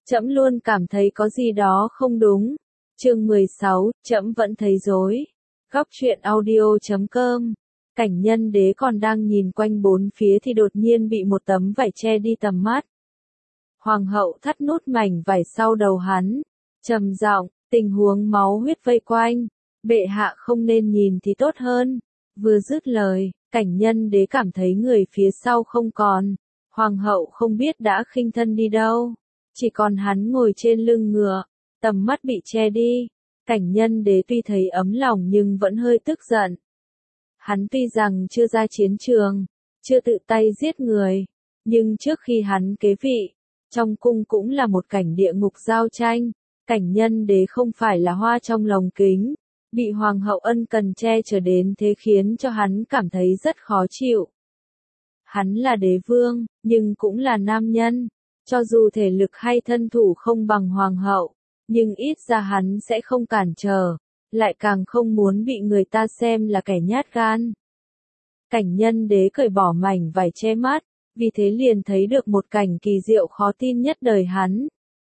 Trẫm luôn cảm thấy có gì đó không đúng. Chương 16, trẫm vẫn thấy rối. Góc truyện audio.com. Cảnh Nhân Đế còn đang nhìn quanh bốn phía thì đột nhiên bị một tấm vải che đi tầm mắt. Hoàng hậu thắt nút mảnh vải sau đầu hắn, trầm giọng, tình huống máu huyết vây quanh, bệ hạ không nên nhìn thì tốt hơn. Vừa dứt lời, Cảnh Nhân Đế cảm thấy người phía sau không còn, hoàng hậu không biết đã khinh thân đi đâu, chỉ còn hắn ngồi trên lưng ngựa, tầm mắt bị che đi. Cảnh Nhân Đế tuy thấy ấm lòng nhưng vẫn hơi tức giận. Hắn tuy rằng chưa ra chiến trường, chưa tự tay giết người, nhưng trước khi hắn kế vị, trong cung cũng là một cảnh địa ngục giao tranh. Cảnh Nhân Đế không phải là hoa trong lồng kính, bị hoàng hậu ân cần che chở đến thế khiến cho hắn cảm thấy rất khó chịu. Hắn là đế vương, nhưng cũng là nam nhân, cho dù thể lực hay thân thủ không bằng hoàng hậu, nhưng ít ra hắn sẽ không cản trở, lại càng không muốn bị người ta xem là kẻ nhát gan. Cảnh Nhân Đế cởi bỏ mảnh vải che mắt, vì thế liền thấy được một cảnh kỳ diệu khó tin nhất đời hắn.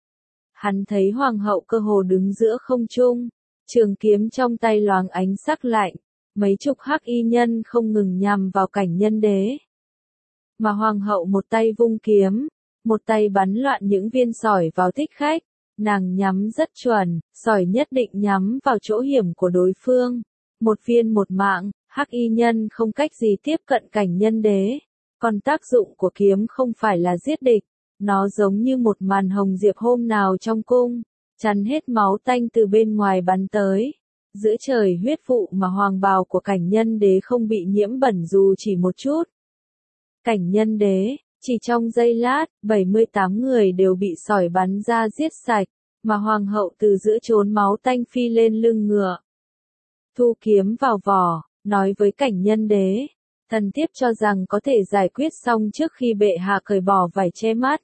Hắn thấy hoàng hậu cơ hồ đứng giữa không trung, trường kiếm trong tay loáng ánh sắc lạnh, mấy chục hắc y nhân không ngừng nhằm vào Cảnh Nhân Đế. Mà hoàng hậu một tay vung kiếm, một tay bắn loạn những viên sỏi vào thích khách, nàng nhắm rất chuẩn, sỏi nhất định nhắm vào chỗ hiểm của đối phương. Một viên một mạng, hắc y nhân không cách gì tiếp cận Cảnh Nhân Đế. Còn tác dụng của kiếm không phải là giết địch, nó giống như một màn hồng diệp hôm nào trong cung, chắn hết máu tanh từ bên ngoài bắn tới. Giữa trời huyết vụ mà hoàng bào của Cảnh Nhân Đế không bị nhiễm bẩn dù chỉ một chút. Cảnh Nhân Đế, chỉ trong giây lát, 78 người đều bị sỏi bắn ra giết sạch, mà hoàng hậu từ giữa chốn máu tanh phi lên lưng ngựa. Thu kiếm vào vỏ, nói với Cảnh Nhân Đế, thần thiếp cho rằng có thể giải quyết xong trước khi bệ hạ cởi bỏ vải che mắt.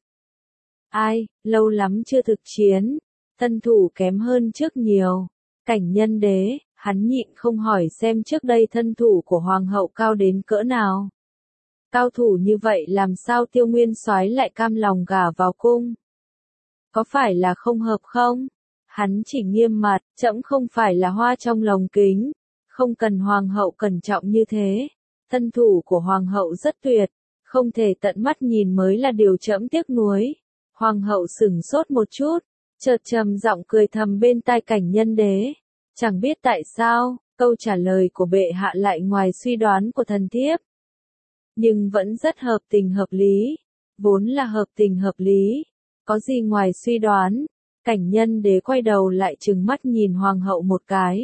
Ai, lâu lắm chưa thực chiến, thân thủ kém hơn trước nhiều. Cảnh Nhân Đế, hắn nhịn không hỏi xem trước đây thân thủ của hoàng hậu cao đến cỡ nào. Cao thủ như vậy làm sao Tiêu Nguyên Soái lại cam lòng gả vào cung? Có phải là không hợp không? Hắn chỉ nghiêm mặt, trẫm không phải là hoa trong lồng kính, không cần hoàng hậu cẩn trọng như thế. Thân thủ của hoàng hậu rất tuyệt, không thể tận mắt nhìn mới là điều trẫm tiếc nuối. Hoàng hậu sửng sốt một chút, chợt trầm giọng cười thầm bên tai Cảnh Nhân Đế. Chẳng biết tại sao, câu trả lời của bệ hạ lại ngoài suy đoán của thần thiếp. Nhưng vẫn rất hợp tình hợp lý, vốn là hợp tình hợp lý, có gì ngoài suy đoán. Cảnh Nhân Đế quay đầu lại trừng mắt nhìn hoàng hậu một cái.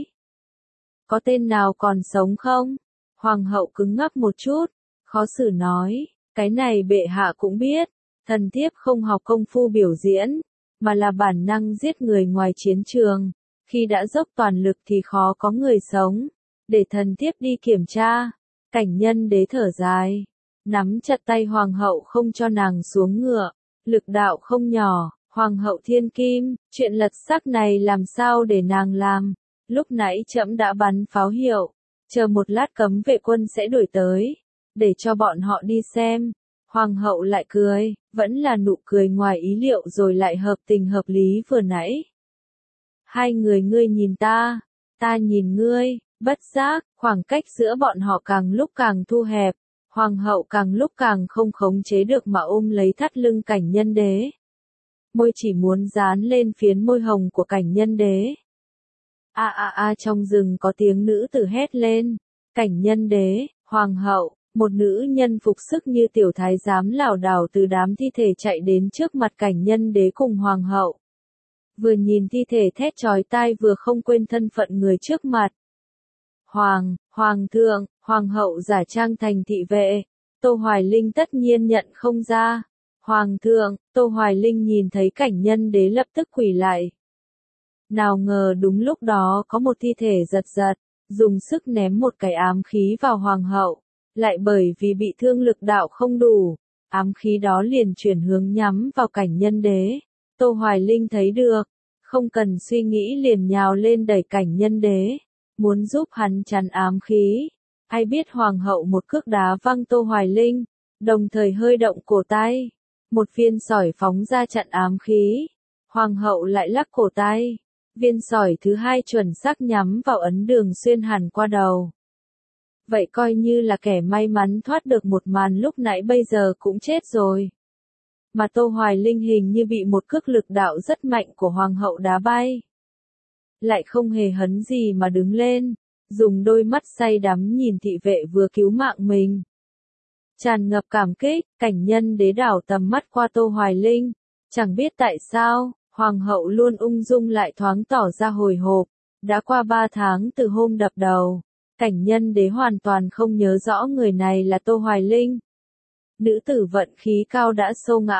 Có tên nào còn sống không? Hoàng hậu cứng ngắc một chút, khó xử nói, cái này bệ hạ cũng biết, thần thiếp không học công phu biểu diễn, mà là bản năng giết người ngoài chiến trường, khi đã dốc toàn lực thì khó có người sống, để thần thiếp đi kiểm tra. Cảnh Nhân Đế thở dài, nắm chặt tay hoàng hậu không cho nàng xuống ngựa, lực đạo không nhỏ. Hoàng hậu thiên kim, chuyện lật xác này làm sao để nàng làm, lúc nãy trẫm đã bắn pháo hiệu, chờ một lát cấm vệ quân sẽ đuổi tới, để cho bọn họ đi xem. Hoàng hậu lại cười, vẫn là nụ cười ngoài ý liệu rồi lại hợp tình hợp lý vừa nãy. Hai người ngươi nhìn ta nhìn ngươi, bất giác, khoảng cách giữa bọn họ càng lúc càng thu hẹp, hoàng hậu càng lúc càng không khống chế được mà ôm lấy thắt lưng Cảnh Nhân Đế. Môi chỉ muốn dán lên phiến môi hồng của Cảnh Nhân Đế. Trong rừng có tiếng nữ tử hét lên. Cảnh Nhân Đế, hoàng hậu, một nữ nhân phục sức như tiểu thái giám lảo đảo từ đám thi thể chạy đến trước mặt Cảnh Nhân Đế cùng hoàng hậu. Vừa nhìn thi thể thét chói tai vừa không quên thân phận người trước mặt. Hoàng thượng, hoàng hậu giả trang thành thị vệ. Tô Hoài Linh tất nhiên nhận không ra. Hoàng thượng, Tô Hoài Linh nhìn thấy Cảnh Nhân Đế lập tức quỳ lại. Nào ngờ đúng lúc đó có một thi thể giật giật, dùng sức ném một cái ám khí vào hoàng hậu, lại bởi vì bị thương lực đạo không đủ, ám khí đó liền chuyển hướng nhắm vào Cảnh Nhân Đế. Tô Hoài Linh thấy được, không cần suy nghĩ liền nhào lên đẩy Cảnh Nhân Đế, muốn giúp hắn chắn ám khí. Ai biết hoàng hậu một cước đá văng Tô Hoài Linh, đồng thời hơi động cổ tay. Một viên sỏi phóng ra chặn ám khí. Hoàng hậu lại lắc cổ tay. Viên sỏi thứ hai chuẩn xác nhắm vào ấn đường xuyên hẳn qua đầu. Vậy coi như là kẻ may mắn thoát được một màn lúc nãy bây giờ cũng chết rồi. Mà Tô Hoài Linh hình như bị một cước lực đạo rất mạnh của hoàng hậu đá bay. Lại không hề hấn gì mà đứng lên, dùng đôi mắt say đắm nhìn thị vệ vừa cứu mạng mình. Tràn ngập cảm kích, cảnh nhân đế đảo tầm mắt qua Tô Hoài Linh. Chẳng biết tại sao, hoàng hậu luôn ung dung lại thoáng tỏ ra hồi hộp. Đã qua 3 tháng từ hôm đập đầu, cảnh nhân đế hoàn toàn không nhớ rõ người này là Tô Hoài Linh. Nữ tử vận khí cao đã xô ngã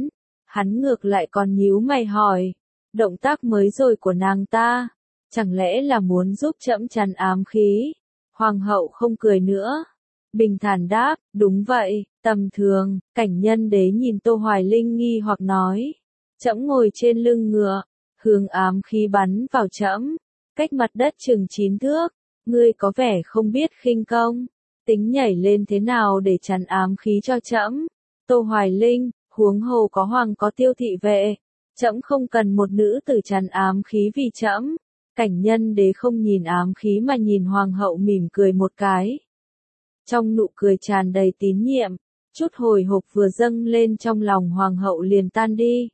hắn ngược lại còn nhíu mày hỏi, động tác mới rồi của nàng ta, chẳng lẽ là muốn giúp trẫm trấn ám khí? Hoàng hậu không cười nữa, bình thản đáp, đúng vậy, tầm thường. Cảnh nhân đế nhìn Tô Hoài Linh nghi hoặc nói, trẫm ngồi trên lưng ngựa, hướng ám khí bắn vào trẫm, cách mặt đất chừng 9 thước, ngươi có vẻ không biết khinh công, tính nhảy lên thế nào để chắn ám khí cho trẫm? Tô Hoài Linh, huống hồ có hoàng có tiêu thị vệ, trẫm không cần một nữ tử chắn ám khí vì trẫm. Cảnh nhân đế không nhìn ám khí mà nhìn hoàng hậu mỉm cười một cái. Trong nụ cười tràn đầy tín nhiệm, chút hồi hộp vừa dâng lên trong lòng hoàng hậu liền tan đi.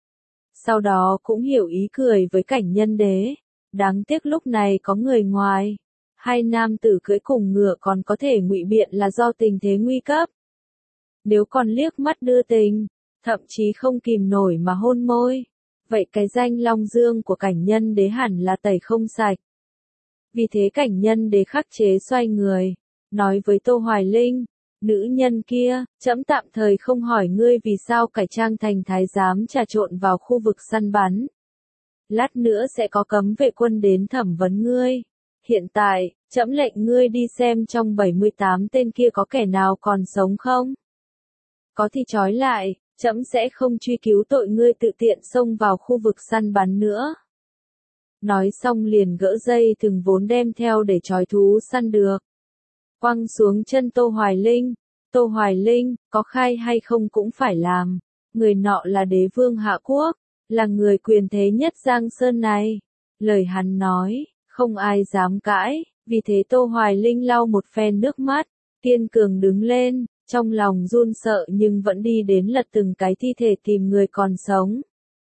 Sau đó cũng hiểu ý cười với cảnh nhân đế, đáng tiếc lúc này có người ngoài. Hai nam tử cưỡi cùng ngựa còn có thể ngụy biện là do tình thế nguy cấp. Nếu còn liếc mắt đưa tình, thậm chí không kìm nổi mà hôn môi, vậy cái danh Long Dương của cảnh nhân đế hẳn là tẩy không sạch. Vì thế cảnh nhân đế khắc chế xoay người, nói với Tô Hoài Linh, nữ nhân kia, trẫm tạm thời không hỏi ngươi vì sao cải trang thành thái giám trà trộn vào khu vực săn bắn. Lát nữa sẽ có cấm vệ quân đến thẩm vấn ngươi. Hiện tại, trẫm lệnh ngươi đi xem trong 78 tên kia có kẻ nào còn sống không? Có thì trói lại, trẫm sẽ không truy cứu tội ngươi tự tiện xông vào khu vực săn bắn nữa. Nói xong liền gỡ dây thừng vốn đem theo để trói thú săn được. Quăng xuống chân Tô Hoài Linh. Tô Hoài Linh, có khai hay không cũng phải làm. Người nọ là đế vương Hạ Quốc, là người quyền thế nhất Giang Sơn này. Lời hắn nói, không ai dám cãi, vì thế Tô Hoài Linh lau một phen nước mắt, kiên cường đứng lên, trong lòng run sợ nhưng vẫn đi đến lật từng cái thi thể tìm người còn sống.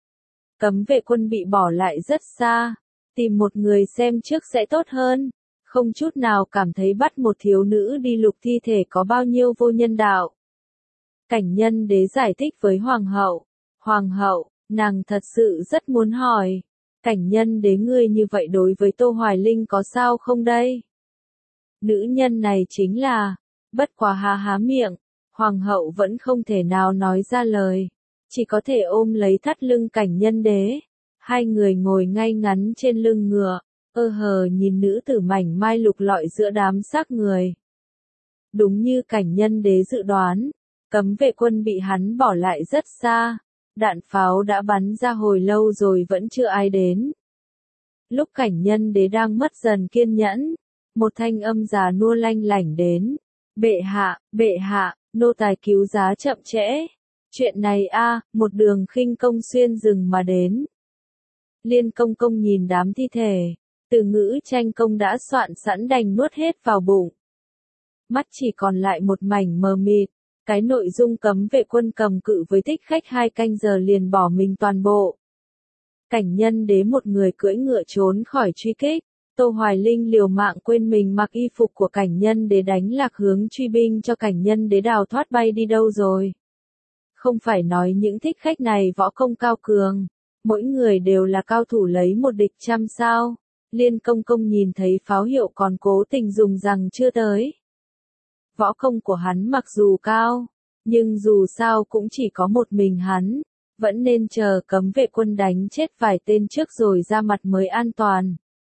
Cấm vệ quân bị bỏ lại rất xa, tìm một người xem trước sẽ tốt hơn, không chút nào cảm thấy bắt một thiếu nữ đi lục thi thể có bao nhiêu vô nhân đạo. Cảnh nhân đế giải thích với hoàng hậu, nàng thật sự rất muốn hỏi. Cảnh nhân đế ngươi như vậy đối với Tô Hoài Linh có sao không đây? Nữ nhân này chính là, bất quá há miệng, hoàng hậu vẫn không thể nào nói ra lời, chỉ có thể ôm lấy thắt lưng cảnh nhân đế. Hai người ngồi ngay ngắn trên lưng ngựa, hờ nhìn nữ tử mảnh mai lục lọi giữa đám xác người. Đúng như cảnh nhân đế dự đoán, cấm vệ quân bị hắn bỏ lại rất xa. Đạn pháo đã bắn ra hồi lâu rồi vẫn chưa ai đến. Lúc cảnh nhân đế đang mất dần kiên nhẫn, một thanh âm già nua lanh lảnh đến. Bệ hạ, nô tài cứu giá chậm trễ. Chuyện này một đường khinh công xuyên rừng mà đến. Liên công công nhìn đám thi thể, từ ngữ tranh công đã soạn sẵn đành nuốt hết vào bụng. Mắt chỉ còn lại một mảnh mờ mịt. Cái nội dung cấm vệ quân cầm cự với thích khách 2 canh giờ liền bỏ mình toàn bộ. Cảnh nhân đế một người cưỡi ngựa trốn khỏi truy kích. Tô Hoài Linh liều mạng quên mình mặc y phục của cảnh nhân đế đánh lạc hướng truy binh cho cảnh nhân đế đào thoát bay đi đâu rồi. Không phải nói những thích khách này võ công cao cường, mỗi người đều là cao thủ lấy một địch trăm sao. Liên công công nhìn thấy pháo hiệu còn cố tình dùng rằng chưa tới. Võ công của hắn mặc dù cao, nhưng dù sao cũng chỉ có một mình hắn, vẫn nên chờ cấm vệ quân đánh chết vài tên trước rồi ra mặt mới an toàn.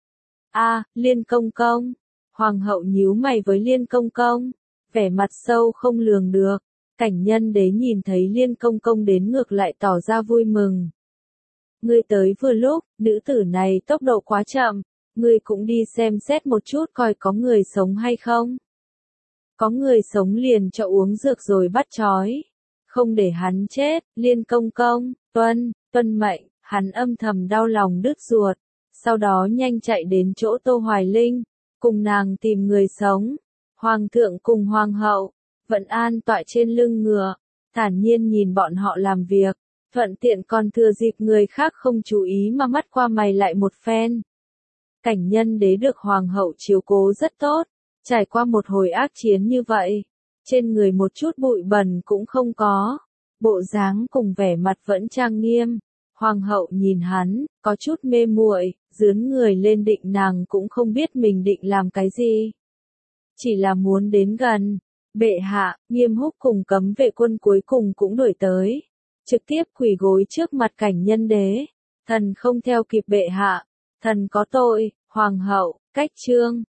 Liên công công. Hoàng hậu nhíu mày với Liên công công, vẻ mặt sâu không lường được. Cảnh nhân đế nhìn thấy Liên công công đến ngược lại tỏ ra vui mừng. Ngươi tới vừa lúc, nữ tử này tốc độ quá chậm, ngươi cũng đi xem xét một chút coi có người sống hay không. Có người sống liền cho uống dược rồi bắt trói. Không để hắn chết. Liên công công, tuân mệnh. Hắn âm thầm đau lòng đứt ruột, sau đó nhanh chạy đến chỗ Tô Hoài Linh, cùng nàng tìm người sống. Hoàng thượng cùng hoàng hậu, vẫn an tọa trên lưng ngựa, thản nhiên nhìn bọn họ làm việc, thuận tiện còn thừa dịp người khác không chú ý mà mắt qua mày lại một phen. Cảnh Nhân Đế được hoàng hậu chiếu cố rất tốt, trải qua một hồi ác chiến như vậy, trên người một chút bụi bẩn cũng không có, bộ dáng cùng vẻ mặt vẫn trang nghiêm. Hoàng hậu nhìn hắn, có chút mê muội, dướn người lên định nàng cũng không biết mình định làm cái gì. Chỉ là muốn đến gần. Bệ hạ, Nghiêm Húc cùng cấm vệ quân cuối cùng cũng đuổi tới. Trực tiếp quỳ gối trước mặt Cảnh Nhân Đế. Thần không theo kịp bệ hạ. Thần có tội, hoàng hậu, cách trương.